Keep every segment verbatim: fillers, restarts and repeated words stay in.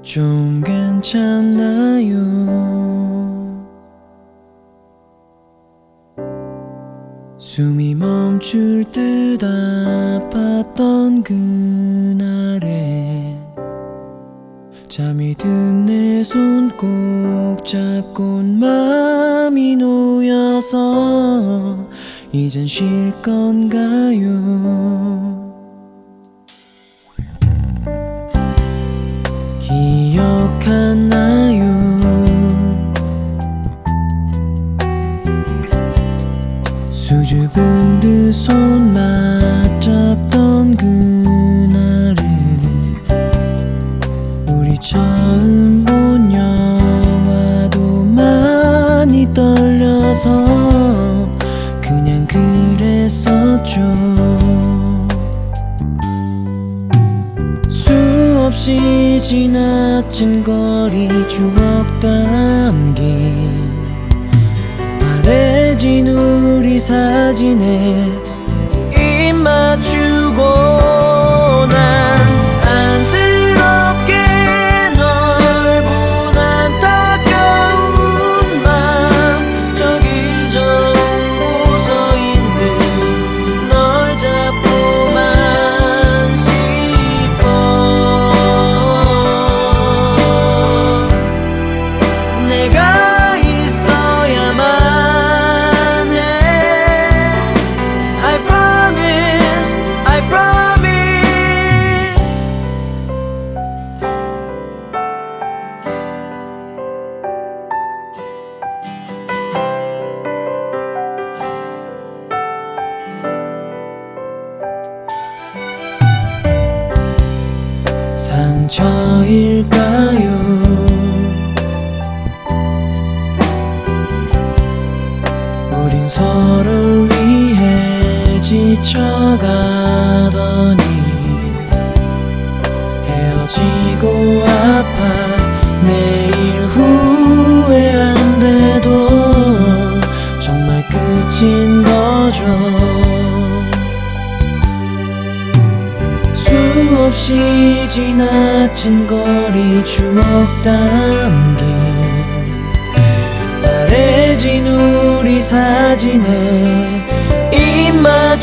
좀 괜찮나요? 숨이 멈출 듯 아팠던 그날에 잠이 든 내 손 꼭 잡곤 맘이 놓여서 이젠 쉴 건가요? 기억하나요? 수줍은 듯 손 맞잡던 그날에 우리 처음 본 영화도 많이 떨려서 그냥 그랬었죠. 수없이 지나친 거리 추억 담긴 바래진 우리 사진에 입 맞추고 난 안쓰럽게 널 본 안타까운 맘 저기 저 웃어 있는 널 잡고만 싶어. 내가 있어야만 해. I promise, I promise. 상처일까요? 우린 서로 위해 지쳐가더니 헤어지고 아파 매일 후회한데도 정말 끝인 거죠. 수없이 지나친 거리 추억 담긴 바래진 우리 사진에 입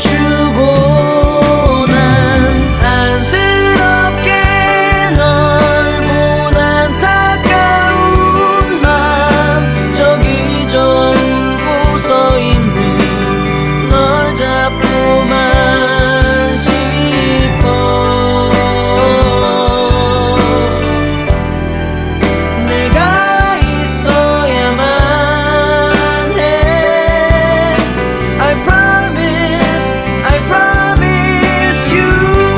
맞추고 난 안쓰럽게 널 본 안타까운 맘 저기 저 울고 서 있는 널 잡고만 싶어. 내가 있어야만 해. I promise, I promise you.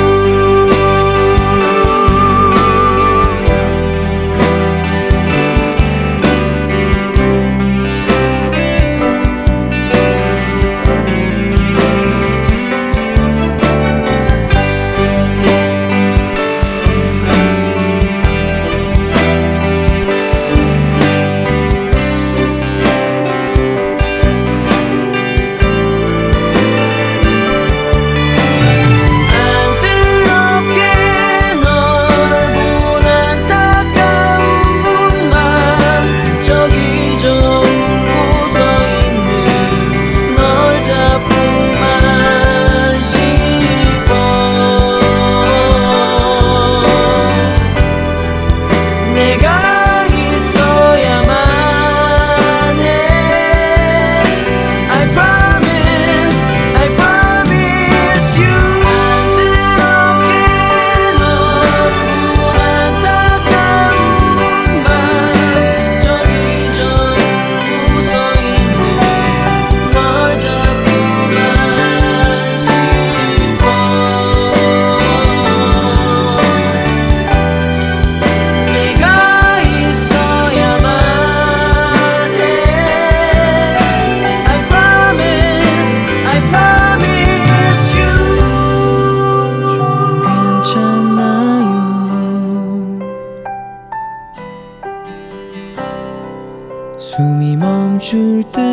안쓰럽게 널 본 안타까운 맘 저기 저 울고 서 있는 널 잡고만 싶어. 내가 있어야만 해. I promise, I promise you. 안쓰럽게 널 본 안타까운 맘 저기 저 울고 서 있는 널 잡고만 싶어. 내가 있어야만 해. I promise, I promise you. 괜찮나요? 숨이 멈출 듯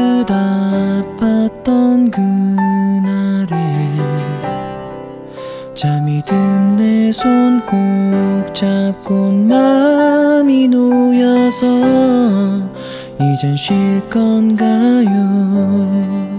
아팠던 그날에 잠이 든 내 손 꼭 잡곤 말 밤이 놓여서 이젠 쉴 건가요?